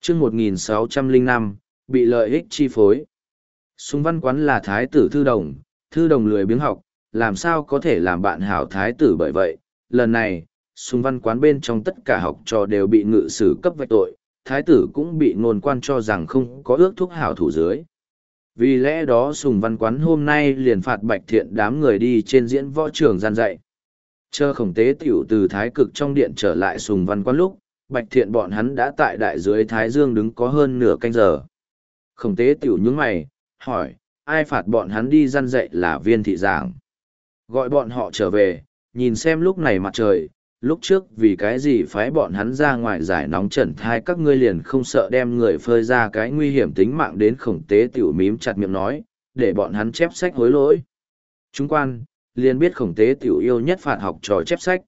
chương 1605, bị lợi ích chi phối. Sùng văn quán là thái tử thư đồng lười biếng học, làm sao có thể làm bạn hảo thái tử. Bởi vậy, lần này, sùng văn quán bên trong tất cả học trò đều bị ngự sử cấp vạch tội, thái tử cũng bị ngôn quan cho rằng không có ước thúc hảo thủ dưới. Vì lẽ đó sùng văn quán hôm nay liền phạt Bạch Thiện đám người đi trên diễn võ trường gian dạy. Chờ Khổng Tế Tiểu từ thái cực trong điện trở lại sùng văn quán lúc, Bạch Thiện bọn hắn đã tại đại dưới thái dương đứng có hơn nửa canh giờ. Khổng Tế Tiểu nhướng mày, hỏi, ai phạt bọn hắn đi gian dạy là Viên thị giảng. Gọi bọn họ trở về, nhìn xem lúc này mặt trời, lúc trước vì cái gì phái bọn hắn ra ngoài giải nóng trần thai, các ngươi liền không sợ đem người phơi ra cái nguy hiểm tính mạng đến. Khổng Tế Tiểu mím chặt miệng nói, để bọn hắn chép sách hối lỗi. Chúng quan, liền biết Khổng Tế Tiểu yêu nhất phạt học trò chép sách.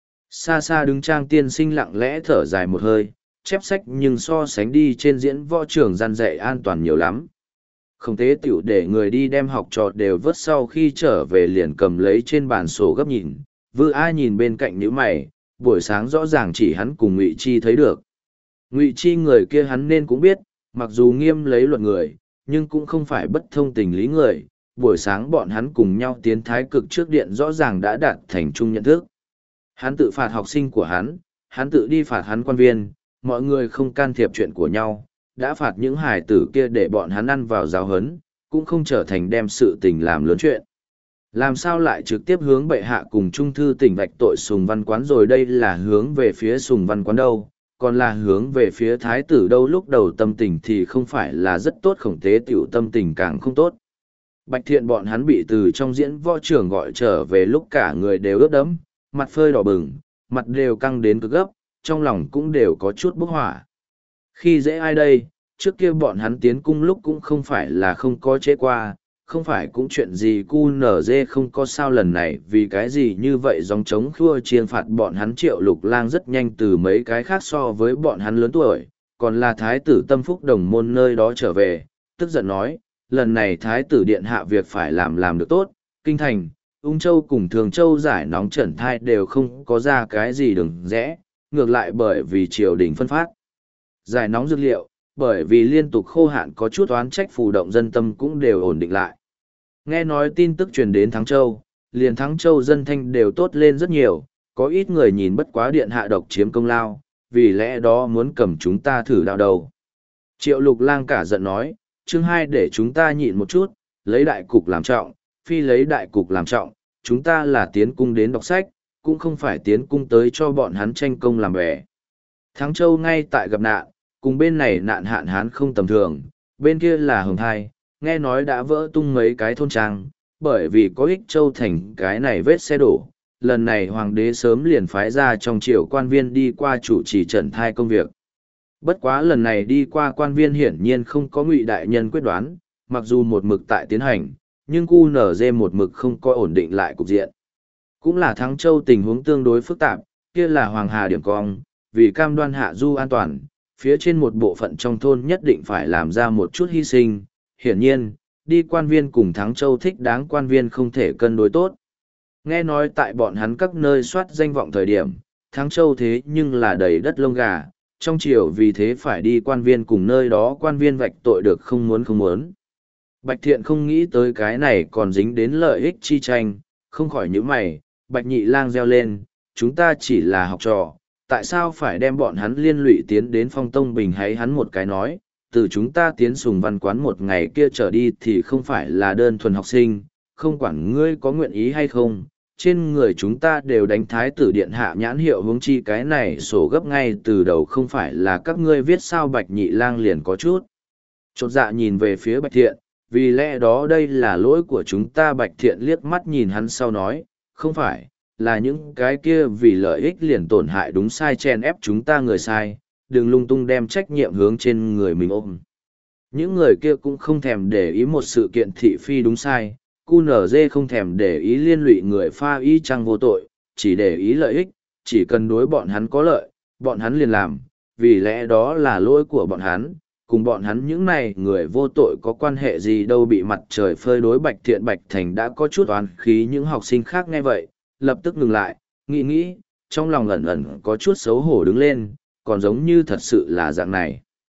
Xa xa đứng Trang tiên sinh lặng lẽ thở dài một hơi, chép sách nhưng so sánh đi trên diễn võ trường gian dạy an toàn nhiều lắm. Khổng Tế Tiểu để người đi đem học trò đều vớt, sau khi trở về liền cầm lấy trên bàn sổ gấp nhìn. Vư A nhìn bên cạnh nhíu mày, buổi sáng rõ ràng chỉ hắn cùng Ngụy Chi thấy được. Ngụy Chi người kia hắn nên cũng biết, mặc dù nghiêm lấy luật người, nhưng cũng không phải bất thông tình lý người. Buổi sáng bọn hắn cùng nhau tiến thái cực trước điện rõ ràng đã đạt thành chung nhận thức. Hắn tự phạt học sinh của hắn tự đi phạt hắn quan viên, mọi người không can thiệp chuyện của nhau, đã phạt những hài tử kia để bọn hắn ăn vào giáo hấn, cũng không trở thành đem sự tình làm lớn chuyện. Làm sao lại trực tiếp hướng bệ hạ cùng trung thư tỉnh vạch tội sùng văn quán rồi? Đây là hướng về phía sùng văn quán đâu, còn là hướng về phía thái tử đâu? Lúc đầu tâm tình thì không phải là rất tốt, Khổng Tế Tiểu tâm tình càng không tốt. Bạch Thiện bọn hắn bị từ trong diễn võ trường gọi trở về lúc cả người đều ướt đẫm, mặt phơi đỏ bừng, mặt đều căng đến cực gấp, trong lòng cũng đều có chút bốc hỏa. Khi dễ ai đây, trước kia bọn hắn tiến cung lúc cũng không phải là không có chế qua, không phải cũng chuyện gì cu nở dê không có sao. Lần này vì cái gì như vậy dòng trống khua chiên phạt bọn hắn. Triệu Lục Lang rất nhanh từ mấy cái khác so với bọn hắn lớn tuổi, còn là thái tử Tâm Phúc Đồng môn nơi đó trở về, tức giận nói, lần này thái tử điện hạ việc phải làm được tốt, kinh thành, Ung Châu cùng Thường Châu giải nóng trần thai đều không có ra cái gì đừng rẽ, ngược lại bởi vì triều đình phân phát giải nóng dược liệu, bởi vì liên tục khô hạn có chút oán trách phù động dân tâm cũng đều ổn định lại. Nghe nói tin tức truyền đến Thắng Châu, liền Thắng Châu dân thanh đều tốt lên rất nhiều, có ít người nhìn bất quá điện hạ độc chiếm công lao, vì lẽ đó muốn cầm chúng ta thử đạo đầu. Triệu Lục Lang cả giận nói, chương 2 để chúng ta nhịn một chút, lấy đại cục làm trọng, phi lấy đại cục làm trọng, chúng ta là tiến cung đến đọc sách, cũng không phải tiến cung tới cho bọn hắn tranh công làm bè. Thắng Châu ngay tại gặp nạn, cùng bên này nạn hạn hán không tầm thường, bên kia là Hồng Thai, nghe nói đã vỡ tung mấy cái thôn trang, bởi vì có Ích Châu thành cái này vết xe đổ. Lần này hoàng đế sớm liền phái ra trong triều quan viên đi qua chủ trì trần thai công việc. Bất quá lần này đi qua quan viên hiển nhiên không có Ngụy đại nhân quyết đoán, mặc dù một mực tại tiến hành, nhưng QNZ một mực không có ổn định lại cục diện. Cũng là Thắng Châu tình huống tương đối phức tạp, kia là Hoàng Hà điểm cong, vì cam đoan hạ du an toàn, phía trên một bộ phận trong thôn nhất định phải làm ra một chút hy sinh. Hiển nhiên, đi quan viên cùng Thắng Châu thích đáng quan viên không thể cân đối tốt. Nghe nói tại bọn hắn các nơi soát danh vọng thời điểm, Thắng Châu thế nhưng là đầy đất lông gà, trong triều vì thế phải đi quan viên cùng nơi đó quan viên vạch tội được không muốn. Bạch Thiện không nghĩ tới cái này còn dính đến lợi ích chi tranh, không khỏi nhíu mày. Bạch Nhị Lang reo lên, chúng ta chỉ là học trò, tại sao phải đem bọn hắn liên lụy tiến đến Phong Tông Bình? Hay hắn một cái nói, từ chúng ta tiến sùng văn quán một ngày kia trở đi thì không phải là đơn thuần học sinh, không quản ngươi có nguyện ý hay không, trên người chúng ta đều đánh thái tử điện hạ nhãn hiệu, huống chi cái này sổ gấp ngay từ đầu không phải là các ngươi viết sao? Bạch Nhị Lang liền có chút chột dạ nhìn về phía Bạch Thiện, vì lẽ đó đây là lỗi của chúng ta. Bạch Thiện liếc mắt nhìn hắn sau nói, không phải, là những cái kia vì lợi ích liền tổn hại đúng sai chen ép chúng ta người sai, đừng lung tung đem trách nhiệm hướng trên người mình ôm. Những người kia cũng không thèm để ý một sự kiện thị phi đúng sai, QNZ không thèm để ý liên lụy người pha y chăng vô tội, chỉ để ý lợi ích, chỉ cần đối bọn hắn có lợi, bọn hắn liền làm, vì lẽ đó là lỗi của bọn hắn, cùng bọn hắn những này người vô tội có quan hệ gì đâu? Bị mặt trời phơi đối Bạch Thiện Bạch Thành đã có chút oán khí. Những học sinh khác nghe vậy, lập tức ngừng lại, nghĩ, trong lòng ẩn ẩn có chút xấu hổ đứng lên, còn giống như thật sự là dạng này.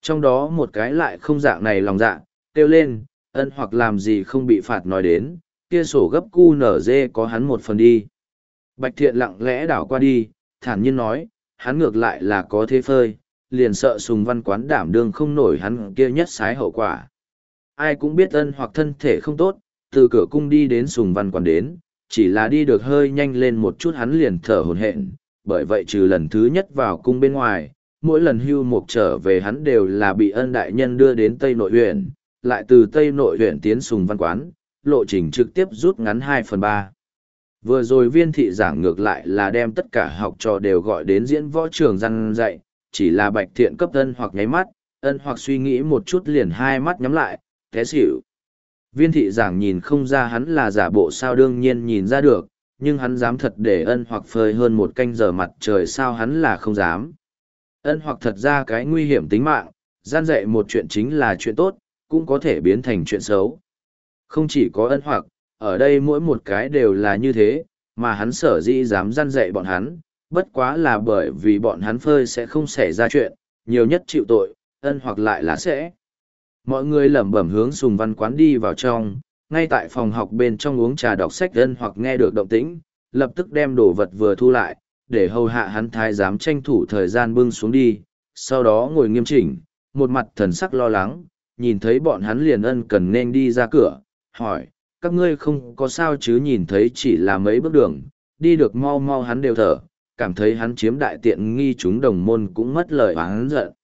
Trong đó một cái lại không dạng này lòng dạ, kêu lên, ân hoặc làm gì không bị phạt nói đến, kia sổ gấp cu nở dê có hắn một phần đi. Bạch Thiện lặng lẽ đảo qua đi, thản nhiên nói, hắn ngược lại là có thế phơi, liền sợ Sùng Văn Quán đảm đương không nổi hắn kia nhất sái hậu quả. Ai cũng biết ân hoặc thân thể không tốt, từ cửa cung đi đến Sùng Văn Quán đến, chỉ là đi được hơi nhanh lên một chút hắn liền thở hổn hển, bởi vậy trừ lần thứ nhất vào cung bên ngoài, mỗi lần hưu mục trở về hắn đều là bị ân đại nhân đưa đến Tây Nội huyện, lại từ Tây Nội huyện tiến Sùng Văn Quán, lộ trình trực tiếp rút ngắn 2/3. Vừa rồi viên thị giảng ngược lại là đem tất cả học trò đều gọi đến diễn võ trường răn dạy, chỉ là Bạch Thiện cấp ân hoặc nháy mắt, ân hoặc suy nghĩ một chút liền hai mắt nhắm lại, té xỉu. Viên thị giảng nhìn không ra hắn là giả bộ sao đương nhiên nhìn ra được, nhưng hắn dám thật để ân hoặc phơi hơn một canh giờ mặt trời sao hắn là không dám. Ân hoặc thật ra cái nguy hiểm tính mạng, gian dạy một chuyện chính là chuyện tốt, cũng có thể biến thành chuyện xấu. Không chỉ có ân hoặc, ở đây mỗi một cái đều là như thế, mà hắn sở dĩ dám gian dạy bọn hắn, bất quá là bởi vì bọn hắn phơi sẽ không xảy ra chuyện, nhiều nhất chịu tội, ân hoặc lại là sẽ. Mọi người lẩm bẩm hướng Sùng Văn Quán đi vào trong, ngay tại phòng học bên trong uống trà đọc sách ân hoặc nghe được động tĩnh, lập tức đem đồ vật vừa thu lại, để hầu hạ hắn thái giám tranh thủ thời gian bưng xuống đi, sau đó ngồi nghiêm chỉnh, một mặt thần sắc lo lắng, nhìn thấy bọn hắn liền ân cần nên đi ra cửa, hỏi, các ngươi không có sao chứ nhìn thấy chỉ là mấy bước đường, đi được mau mau hắn đều thở, cảm thấy hắn chiếm đại tiện nghi chúng đồng môn cũng mất lời hắn giận.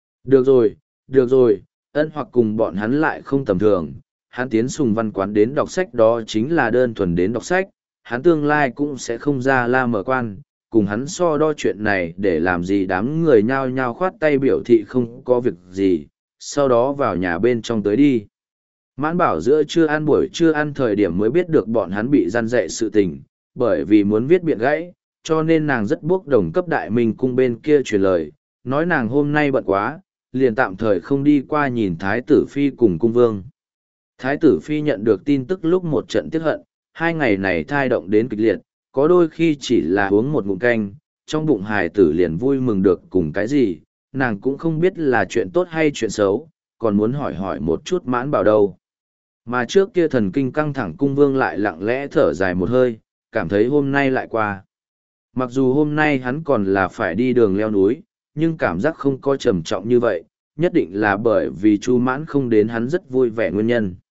Được rồi, ân hoặc cùng bọn hắn lại không tầm thường, hắn tiến Sùng Văn Quán đến đọc sách đó chính là đơn thuần đến đọc sách, hắn tương lai cũng sẽ không ra la mở quan, cùng hắn so đo chuyện này để làm gì đám người nhao nhao khoát tay biểu thị không có việc gì, sau đó vào nhà bên trong tới đi. Mãn Bảo giữa trưa ăn buổi trưa ăn thời điểm mới biết được bọn hắn bị gian dạy sự tình, bởi vì muốn viết biện gãy, cho nên nàng rất bốc đồng cấp Đại Minh cung bên kia truyền lời, nói nàng hôm nay bận quá, liền tạm thời không đi qua nhìn Thái tử Phi cùng cung vương. Thái tử Phi nhận được tin tức lúc một trận tiếc hận, 2 ngày này thai động đến kịch liệt, có đôi khi chỉ là uống một ngụm canh, trong bụng hài tử liền vui mừng được cùng cái gì, nàng cũng không biết là chuyện tốt hay chuyện xấu, còn muốn hỏi hỏi một chút Mãn Bảo đâu. Mà trước kia thần kinh căng thẳng cung vương lại lặng lẽ thở dài một hơi, cảm thấy hôm nay lại qua. Mặc dù hôm nay hắn còn là phải đi đường leo núi, nhưng cảm giác không có trầm trọng như vậy, nhất định là bởi vì Chu Mãn không đến hắn rất vui vẻ nguyên nhân.